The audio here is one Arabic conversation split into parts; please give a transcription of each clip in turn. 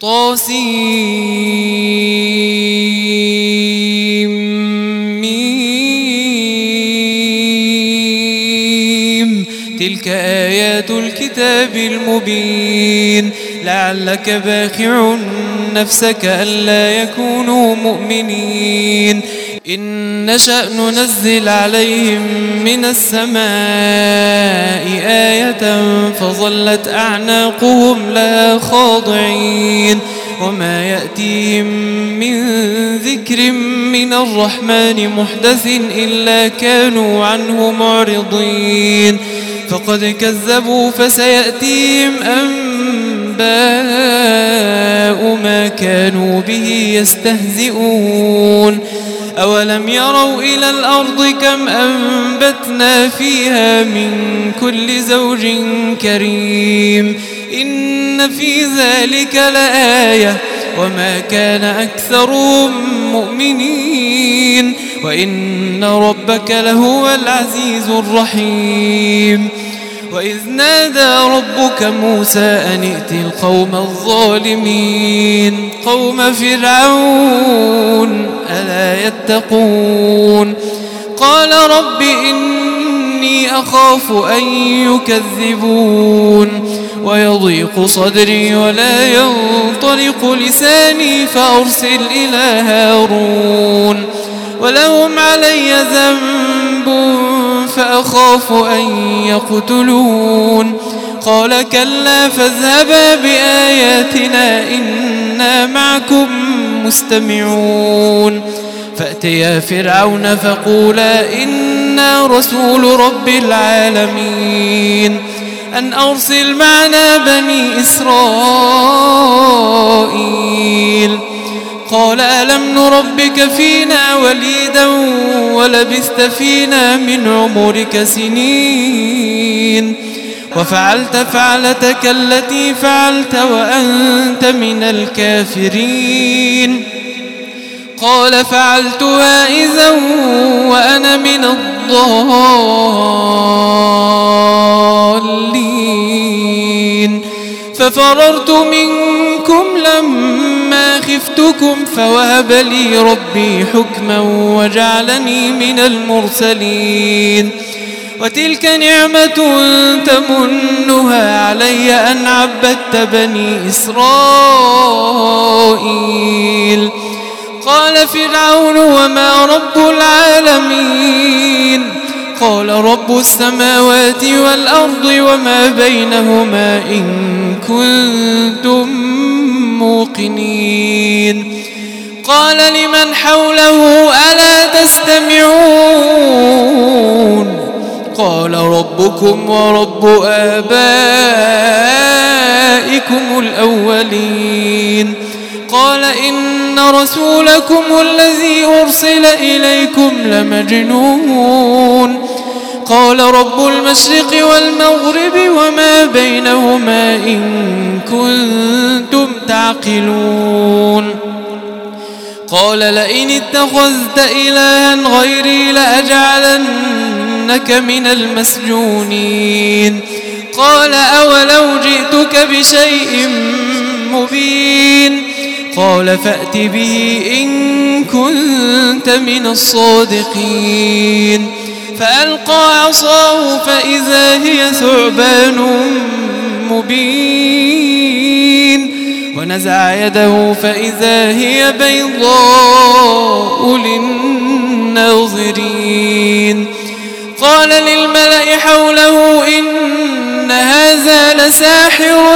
طاسيم تلك آيات الكتاب المبين لعلك باخع نفسك ألا يكونوا مؤمنين إن نشأ ننزل عليهم من السماء آية فظلت أعناقهم لها خاضعين وما يأتيهم من ذكر من الرحمن محدث إلا كانوا عنه معرضين فقد كذبوا فسيأتيهم أنباء ما كانوا به يستهزئون أولم يروا إلى الأرض كم أنبتنا فيها من كل زوج كريم إن في ذلك لآية وما كان أكثرهم مؤمنين وإن ربك لهو العزيز الرحيم وإذ نادى ربك موسى أن ائت القوم الظالمين قوم فرعون ألا يتقون قال رب إني أخاف أن يكذبون ويضيق صدري ولا ينطلق لساني فأرسل إلى هارون ولهم علي ذنب فأخاف أن يقتلون قال كلا فاذهبا بآياتنا إنا معكم مستمعون فأتيا فرعون فقولا إنا رسول رب العالمين أن أرسل معنا بني إسرائيل قال ألم نربك فينا وليدا ولبثت فينا من عمرك سنين وفعلت فعلتك التي فعلت وأنت من الكافرين قال فعلتها إذا وأنا من الضالين ففررت منكم لما خفتكم فوهب لي ربي حكما وجعلني من المرسلين وتلك نعمة تمنها علي أن عبدت بني إسرائيل قال فرعون وما رب العالمين قال رب السماوات والأرض وما بينهما إن كنتم موقنين قال لمن حوله ألا تستمعون قال ربكم ورب آبائكم الأولين قال إن رسولكم الذي أرسل إليكم لمجنون قال رب المشرق والمغرب وما بينهما إن كنتم تعقلون قال لئن اتخذت إلها غيري لأجعلنك من المسجونين قال أولو جئتك بشيء مبين قال فأت به إن كنت من الصادقين فألقى عصاه فإذا هي ثعبان مبين ونزع يده فإذا هي بيضاء للناظرين قال للملأ حوله إن هذا لساحر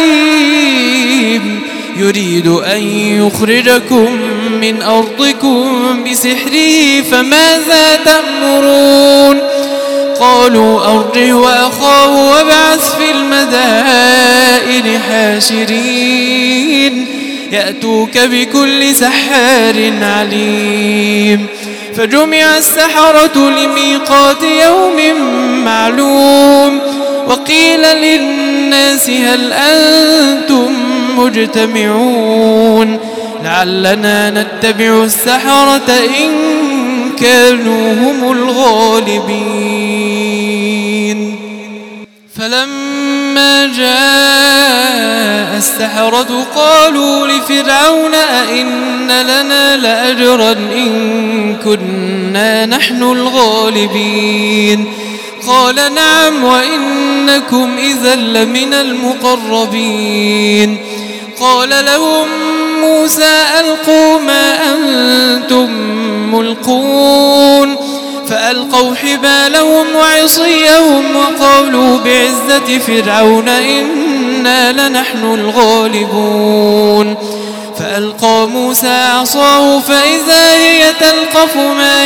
عليم يريد أن يخرجكم من أرضكم بسحره فماذا تأمرون قالوا أرجه وأخاه وابعث في المدائن حاشرين يأتوك بكل سحار عليم فجمع السحرة لميقات يوم معلوم وقيل للناس هل أنتم مجتمعون لعلنا نتبع السحرة إن كانوا هم الغالبين فلما فلما جاء السحرة قالوا لفرعون أئن لنا لأجرا إن كنا نحن الغالبين قال نعم وإنكم إذا لمن المقربين قال لهم موسى ألقوا ما أنتم ملقون فألقوا حبالهم وعصيهم وقالوا بعزة فرعون إنا لنحن الغالبون فألقى موسى عصاه فإذا هي تلقف ما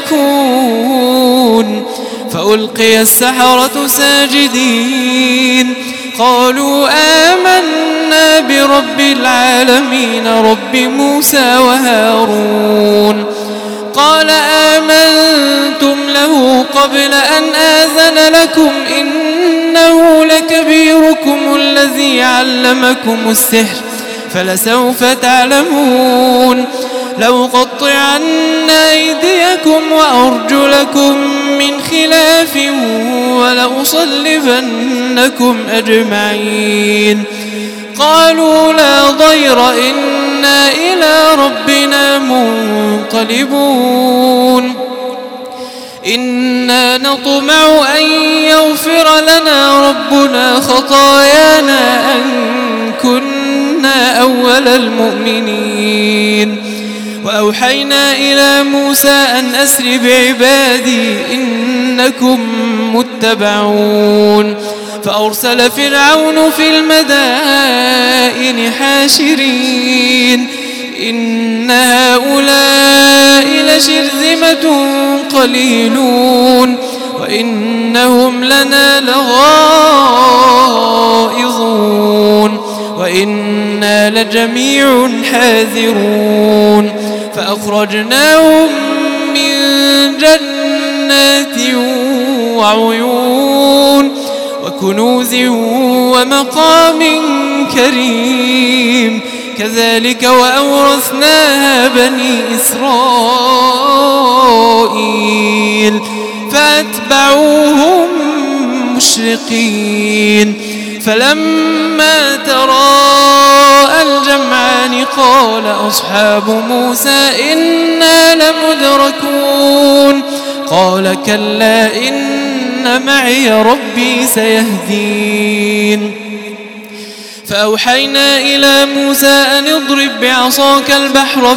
يأفكون فألقي السحرة ساجدين قالوا آمنا برب العالمين رب موسى وهارون قال آمنتم له قبل أن آذن لكم إنه لكبيركم الذي علمكم السحر فلسوف تعلمون لأقطعن أيديكم وأرجلكم من خلاف ولأصلبنكم أجمعين قالوا لا ضير إنا إلى ربنا منقلبون إنا نطمع أن يغفر لنا ربنا خطايانا أن كنا أول المؤمنين وأوحينا إلى موسى أن أسر بعبادي إنكم متبعون فأرسل فرعون في المدائن حاشرين إن هؤلاء لشرذمة قليلون وإنهم لنا لغائظون وإنا لجميع حاذرون فأخرجناهم من جنات وعيون وكنوز ومقام كريم كذلك وأورثناها بني إسرائيل فأتبعوهم مشرقين فلما تراءى الجمعان قال أصحاب موسى إنا لمدركون قال كلا إن معي ربي سيهدين فأوحينا إلى موسى أن اضرب بعصاك البحر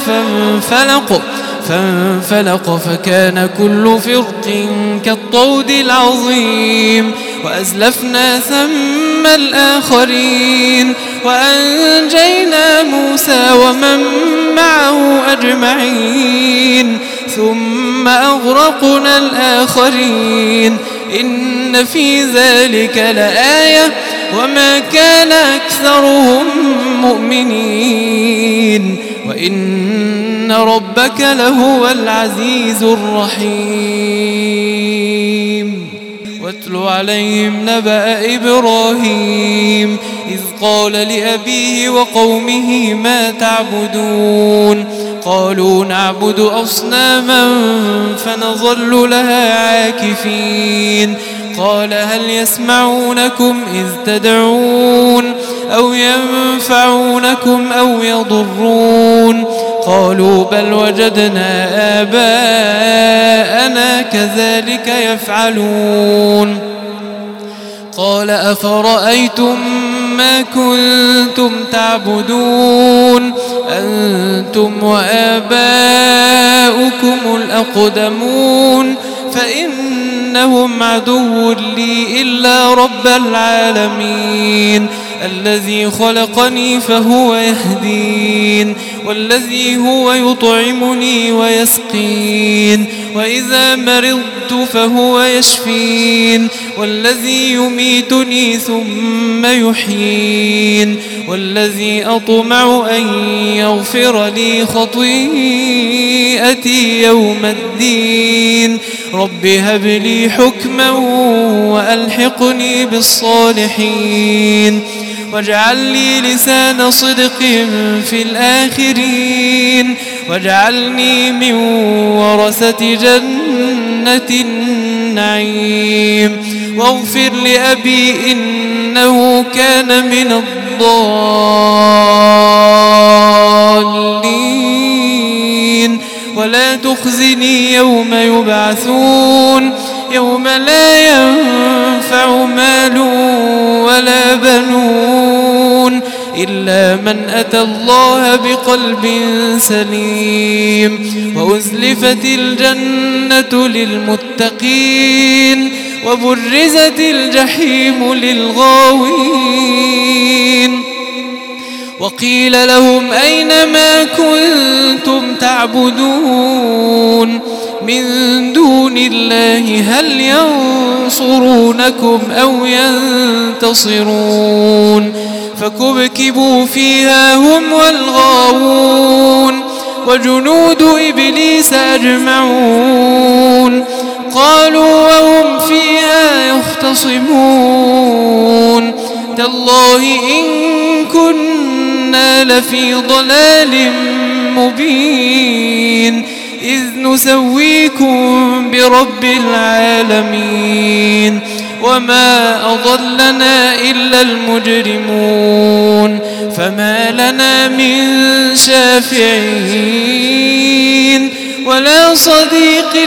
فانفلق فكان كل فرق كالطود العظيم وأزلفنا ثم الآخرين وأنجينا موسى ومن معه أجمعين ثم أغرقنا الآخرين إن في ذلك لآية وما كان أكثرهم مؤمنين وإن ربك لهو العزيز الرحيم واتل عليهم نبأ إبراهيم إذ قال لأبيه وقومه ما تعبدون قالوا نعبد أصناما فنظل لها عاكفين قال هل يسمعونكم إذ تدعون أو ينفعونكم أو يضرون قالوا بل وجدنا آباءنا كذلك يفعلون قال أفرأيتم ما كنتم تعبدون أنتم وآباؤكم الأقدمون فإنهم عدو لي إلا رب العالمين الذي خلقني فهو يهدين والذي هو يطعمني ويسقين وإذا مرضت فهو يشفين والذي يميتني ثم يحيين والذي أطمع أن يغفر لي خطيئتي يوم الدين رب هب لي حكما وألحقني بالصالحين واجعل لي لسان صدق في الآخرين واجعلني من ورثة جنة النعيم واغفر لأبي إنه إنه كان من الضالين ولا تخزني يوم يبعثون يوم لا ينفع مال ولا بنون إلا من أتى الله بقلب سليم وأزلفت الجنة للمتقين وبرزت الجحيم للغاوين وقيل لهم أين ما كنتم تعبدون من دون الله هل ينصرونكم أو ينتصرون فكبكبوا فيها هم والغاوون وجنود إبليس أجمعون قالوا وهم فيها يختصمون تالله إن كنا لفي ضلال مبين إذ نسويكم برب العالمين وما أضلنا إلا المجرمون فما لنا من شافعين ولا صديق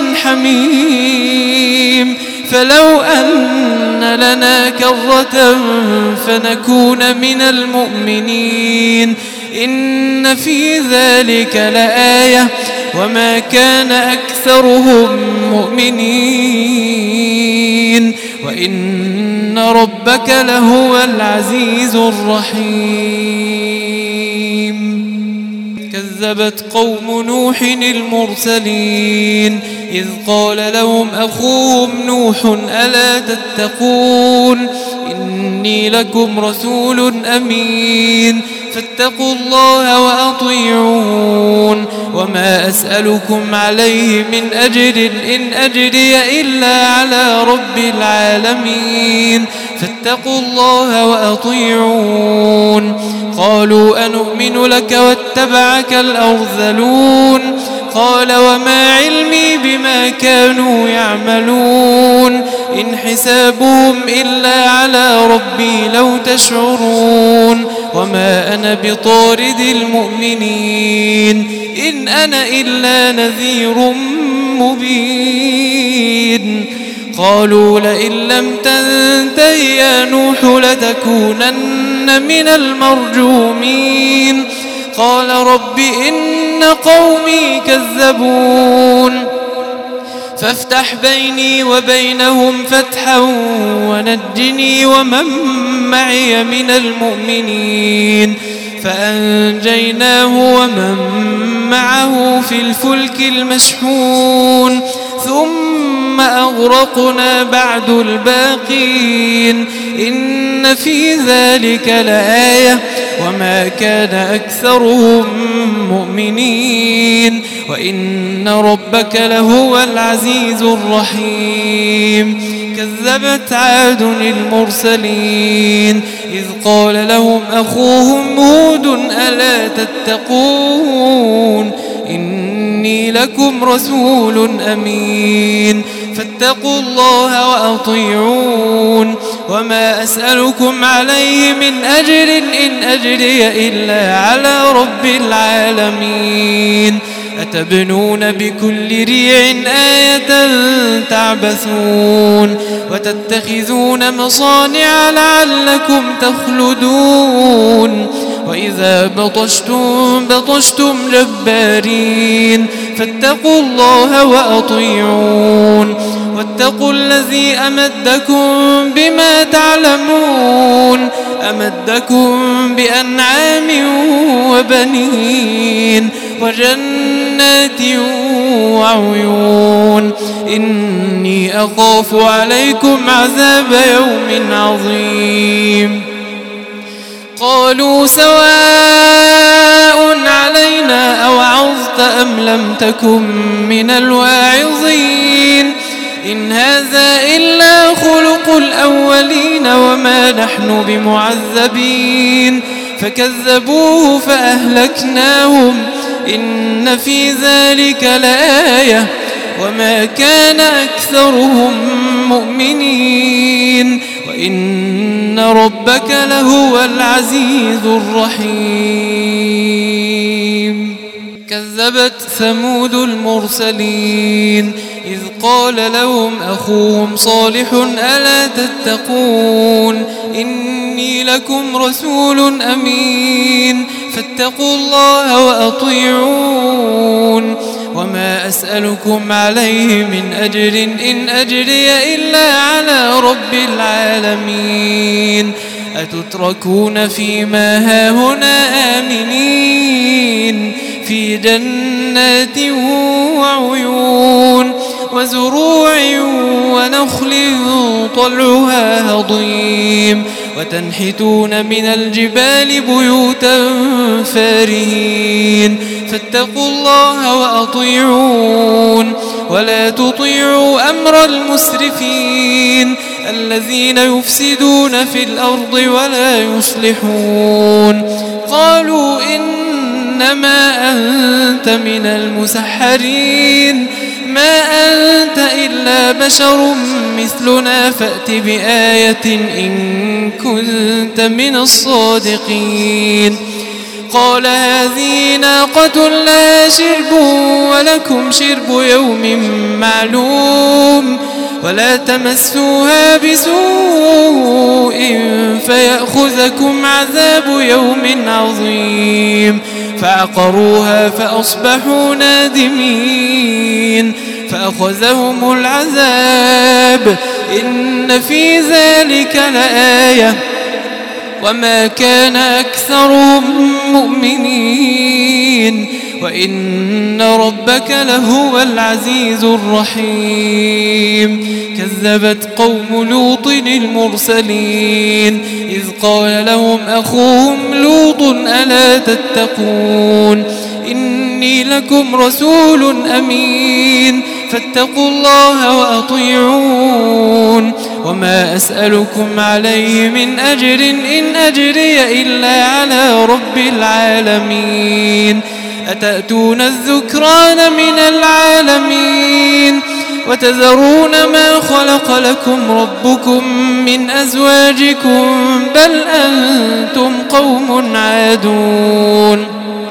حميم فلو أن لنا كرة فنكون من المؤمنين إن في ذلك لآية وما كان أكثرهم مؤمنين وإن ربك لهو العزيز الرحيم كذبت قوم نوح المرسلين إذ قال لهم أخوهم نوح ألا تتقون إني لكم رسول أمين فاتقوا الله وأطيعون وما أسألكم عليه من أجر إن أجري إلا على رب العالمين فاتقوا الله وأطيعون قالوا أنؤمن لك واتبعك الأرذلون قال وما علمي بما كانوا يعملون إن حسابهم إلا على ربي لو تشعرون وما أنا بطارد المؤمنين إن أنا إلا نذير مبين قالوا لئن لم تنته يا نوح لتكونن من المرجومين قال رب إن قومي كذبون فافتح بيني وبينهم فتحا ونجني ومن معي من المؤمنين فأنجيناه ومن معه في الفلك المشحون ثم أغرقنا بعد الباقين إن في ذلك لآية وما كان أكثرهم مؤمنين وإن ربك لهو العزيز الرحيم كذبت عاد المرسلين إذ قال لهم أخوهم هود ألا تتقون إني لكم رسول أمين فاتقوا الله وأطيعون وما أسألكم عليه من أجر إن أجري إلا على رب العالمين أتبنون بكل ريع آية تعبثون وتتخذون مصانع لعلكم تخلدون وإذا بطشتم جبارين فاتقوا الله وأطيعون واتقوا الذي أمدكم بما تعلمون أمدكم بأنعام وبنين وجنات وعيون إني أخاف عليكم عذاب يوم عظيم قالوا سواء علينا أوعظت أم لم تكن من الواعظين إن هذا إلا خلق الأولين وما نحن بمعذبين فكذبوه فأهلكناهم إن في ذلك لآية وما كان أكثرهم مؤمنين وإن وإن ربك لهو العزيز الرحيم. كذبت ثمود المرسلين إذ قال لهم أخوهم صالح ألا تتقون إني لكم رسول أمين فاتقوا الله وأطيعون وما أسألكم عليه من أجر إن أجري إلا على رب العالمين أتتركون فيما هاهنا آمنين في جنات وعيون وزروع ونخل طلعها هضيم وتنحتون من الجبال بيوتا فارهين فاتقوا الله وأطيعون ولا تطيعوا أمر المسرفين الذين يفسدون في الأرض ولا يصلحون. قالوا إنما أنت من المسحرين ما أنت إلا بشر مثلنا فأت بآية إن كنت من الصادقين. قال هذه ناقة لها شرب ولكم شرب يوم معلوم ولا تمسوها بسوء فيأخذكم عذاب يوم عظيم. فعقروها فأصبحوا نادمين فأخذهم العذاب إن في ذلك لآية وما كان أكثرهم مؤمنين وإن ربك لهو العزيز الرحيم. كذبت قوم لوط المرسلين إذ قال لهم أخوهم لوط ألا تتقون إني لكم رسول أمين فاتقوا الله وأطيعون وما أسألكم عليه من أجر إن أجري إلا على رب العالمين أتأتون الذكران من العالمين وتذرون ما خلق لكم ربكم من أزواجكم بل أنتم قوم عادون.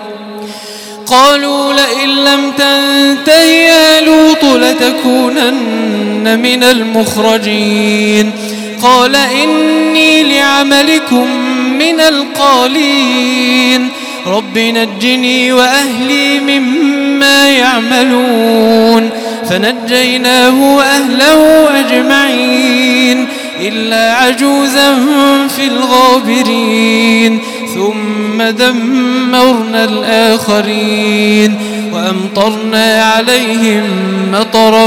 قالوا لئن لم تنته يا لوط لتكونن من المخرجين. قال إني لعملكم من القالين رب نجني وأهلي مما يعملون. فنجيناه وأهله أجمعين إلا عجوزا في الغابرين ثم دمرنا الآخرين وأمطرنا عليهم مطرا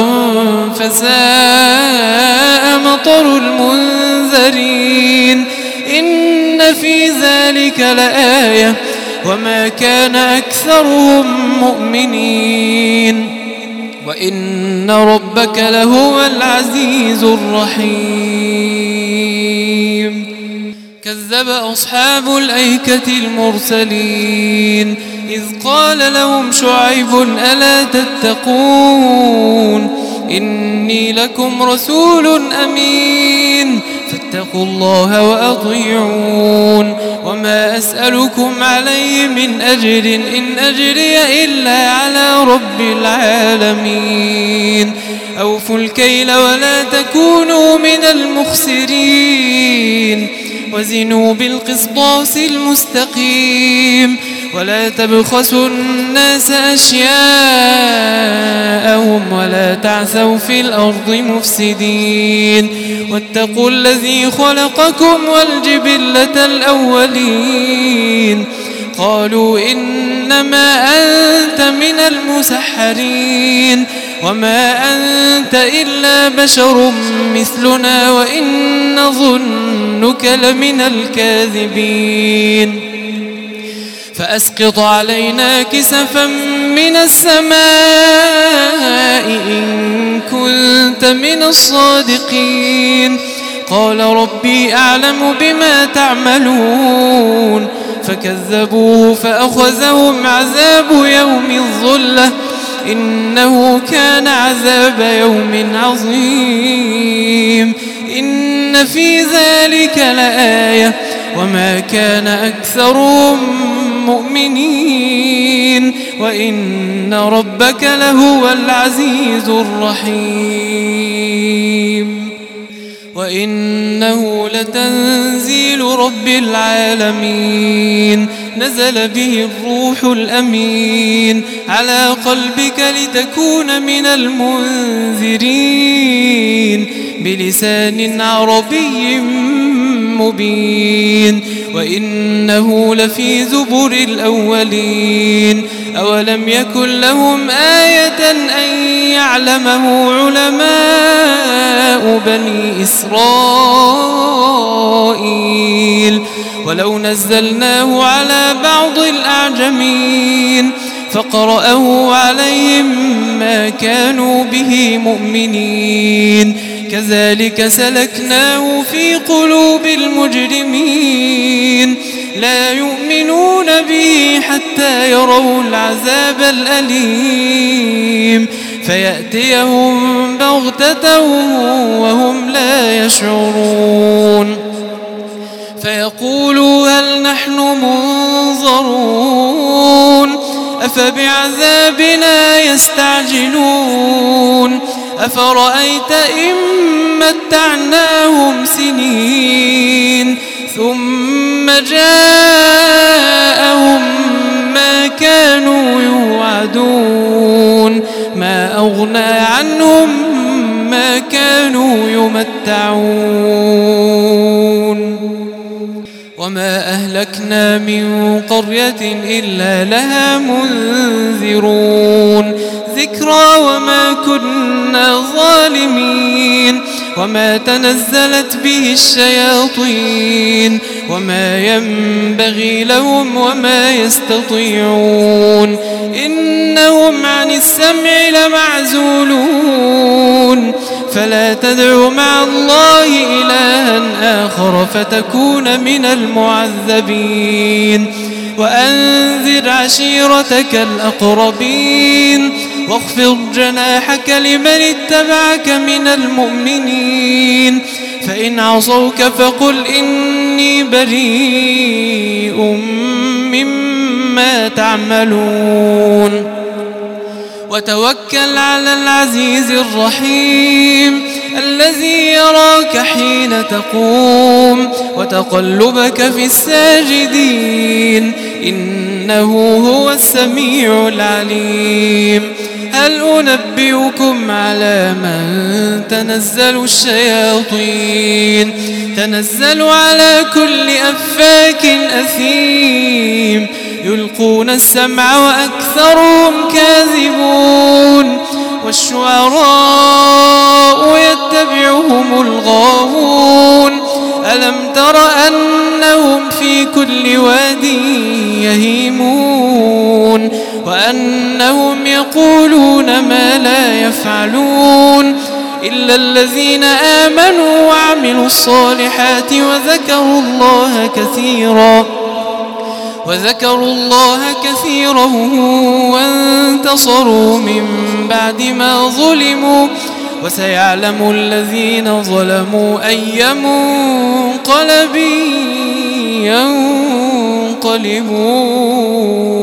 فساء مطر المنذرين إن في ذلك لآية وما كان أكثرهم مؤمنين وإن ربك لهو العزيز الرحيم. كذب أصحاب الأيكة المرسلين إذ قال لهم شعيب ألا تتقون إني لكم رسول أمين فاتقوا الله وأطيعون وما أسألكم عليه من أجر إن أجري إلا على رب العالمين. أوفوا الكيل ولا تكونوا من المخسرين وزنوا بالقسطاس المستقيم ولا تبخسوا الناس أشياءهم ولا تعثوا في الأرض مفسدين واتقوا الذي خلقكم والجبلة الأولين. قالوا إنما أنت من المسحرين وما أنت إلا بشر مثلنا وإن نظنك لمن الكاذبين. فأسقط علينا كسفا من السماء إن كنت من الصادقين. قال ربي أعلم بما تعملون فكذبوه فأخذهم عذاب يوم الظلة إنه كان عذاب يوم عظيم. إن إن في ذلك لآية وما كان أكثرهم مؤمنين وإن ربك لهو العزيز الرحيم وإنه لتنزيل رب العالمين نزل به الروح الأمين على قلبك لتكون من المنذرين بلسان عربي مبين وإنه لفي زبر الأولين أولم يكن لهم آية أن يعلمه علماء بني إسرائيل ولو نزلناه على بعض الأعجمين فقرأه عليهم ما كانوا به مؤمنين كذلك سلكناه في قلوب المجرمين لا يؤمنون به حتى يروا العذاب الأليم فيأتيهم بغتة وهم لا يشعرون فيقولوا هل نحن منظرون أفبعذابنا يستعجلون أفرأيت إن متعناهم سنين ثم جاءهم ما كانوا يوعدون ما أغنى عنهم ما كانوا يمتعون وما أهلكنا من قرية إلا لها منذرون ذكرى وما كنا ظالمين وما تنزلت به الشياطين وما ينبغي لهم وما يستطيعون إنهم عن السمع لمعزولون فلا تدع مع الله إلها آخر فتكون من المعذبين وأنذر عشيرتك الأقربين واخفض جناحك لمن اتبعك من المؤمنين فإن عصوك فقل إني بريء مما تعملون وتوكل على العزيز الرحيم الذي يراك حين تقوم وتقلبك في الساجدين إنه هو السميع العليم هل أنبئكم على من تنزل الشياطين تنزل على كل أفاك أثيم يلقون السمع وأكثرهم كاذبون والشعراء يتبعهم الغاوون ألم تر أنهم في كل واد يهيمون وأنهم يقولون ما لا يفعلون إلا الذين آمنوا وعملوا الصالحات وذكروا الله كثيرا وانتصروا من بعد ما ظلموا وسيعلم الذين ظلموا أي منقلب ينقلبون